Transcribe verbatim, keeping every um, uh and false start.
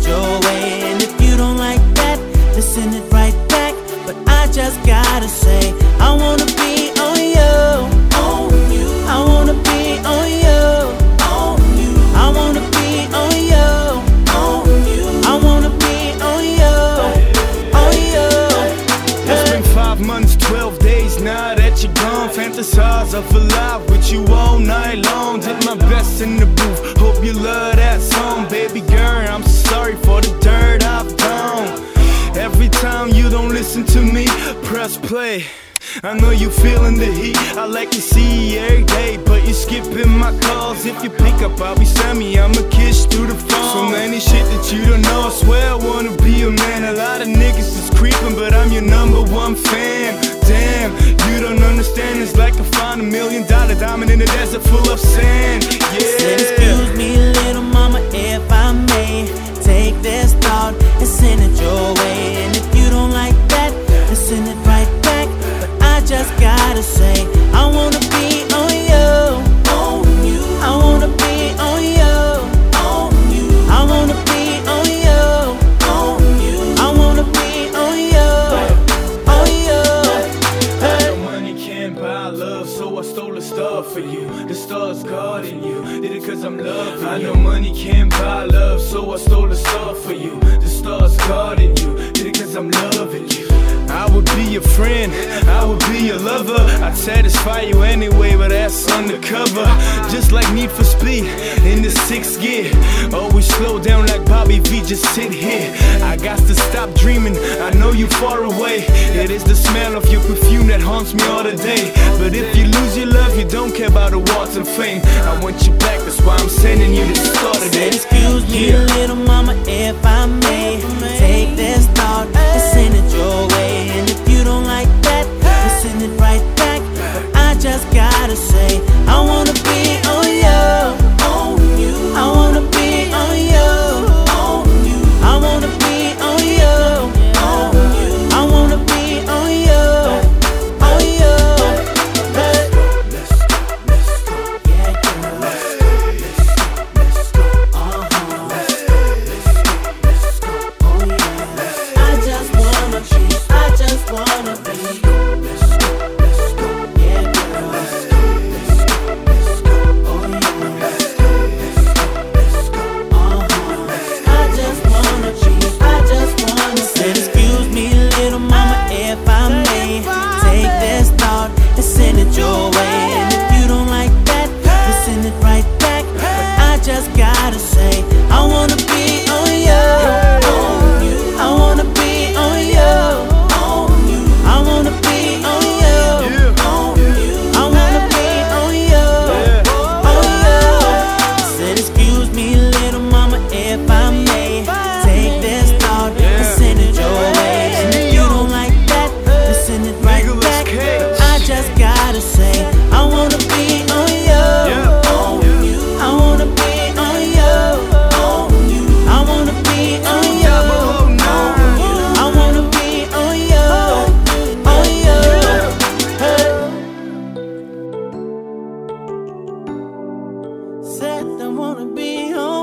your way. And if you don't like that, then send it right back. But I just gotta say, I wanna be on you, on you. I wanna be on you, on you. I wanna be on you, on you. I wanna be on you, on you. It's been five months, twelve days now that you're gone. Fantasize of alive with you all night long. Did my best in the booth, hope you love that song. Baby girl, I'm sorry for the dirt I've done. Every time you don't listen to me, press play. I know you feeling the heat, I like to see you every day. But you skipping my calls, if you pick up I'll be Sammy, I'ma kiss through the phone. So many shit that you don't know, I swear I wanna be a man. A lot of niggas is creeping, but I'm your number one fan. Damn, you don't understand, it's like I found a million dollar diamond in a desert full of sand. Yeah. Said, excuse me, little mama, if I may take this thought and send it your way. And if you don't like that, then send it right back. But I just gotta say, I wanna be on you, on you. I wanna be on you, on you. I wanna be on you, on you. I wanna be on you, on you. Hey. No money can't buy love, so I stole the star for you. The star's guarding you, did it cause I'm loving you. I know money can't buy love, so I stole the star for you. The star's guarding you, did it cause I'm loving you. I would be your friend, I would be your lover. I'd satisfy you anyway, but that's undercover. Just like Need for Speed in the sixth gear. Always slow down like Bobby V, just sit here. I got to stop dreaming, I know you far away. It is the smell of your perfume that haunts me all the day. But if you lose your love, you don't care about awards and fame. I want you back, that's why I'm sending you this thought today. Excuse me, yeah. Little mama, if I may take this thought and send it your way. And if you don't like that, then send it right back. But I just gotta say, I wanna be on you, on you. I wanna be on you, on you. I wanna be on you, on you. I wanna be on you, on you. Let's go, let's go, let's go. Yeah, girl. Let's go, let's go, let's go. Uh-huh. Let's go, let's go, let's go. Oh yeah. I just wanna be, I just wanna be. Let's go, let's go, yeah, girl. Let's go, let's go, let's go. Oh yeah. Let's go, let's go, let's go. Uh-huh. I just wanna be, I just wanna say, excuse me, little mama, if I may take this thought and send it your way. And if you don't like that, then send it right back. But I just gotta say, I wanna be on you, on you. I wanna be on you, on you. I wanna be on you, on you. I wanna be on you, on you. Said, excuse me, little mama, if I may take this thought and send it your way. And if you don't like that, then send it right back. But I just gotta say, I wanna be on you, on you. I wanna be on you, on you. I wanna be on you, on you. I wanna be on you, on you. Hey. Said I wanna be on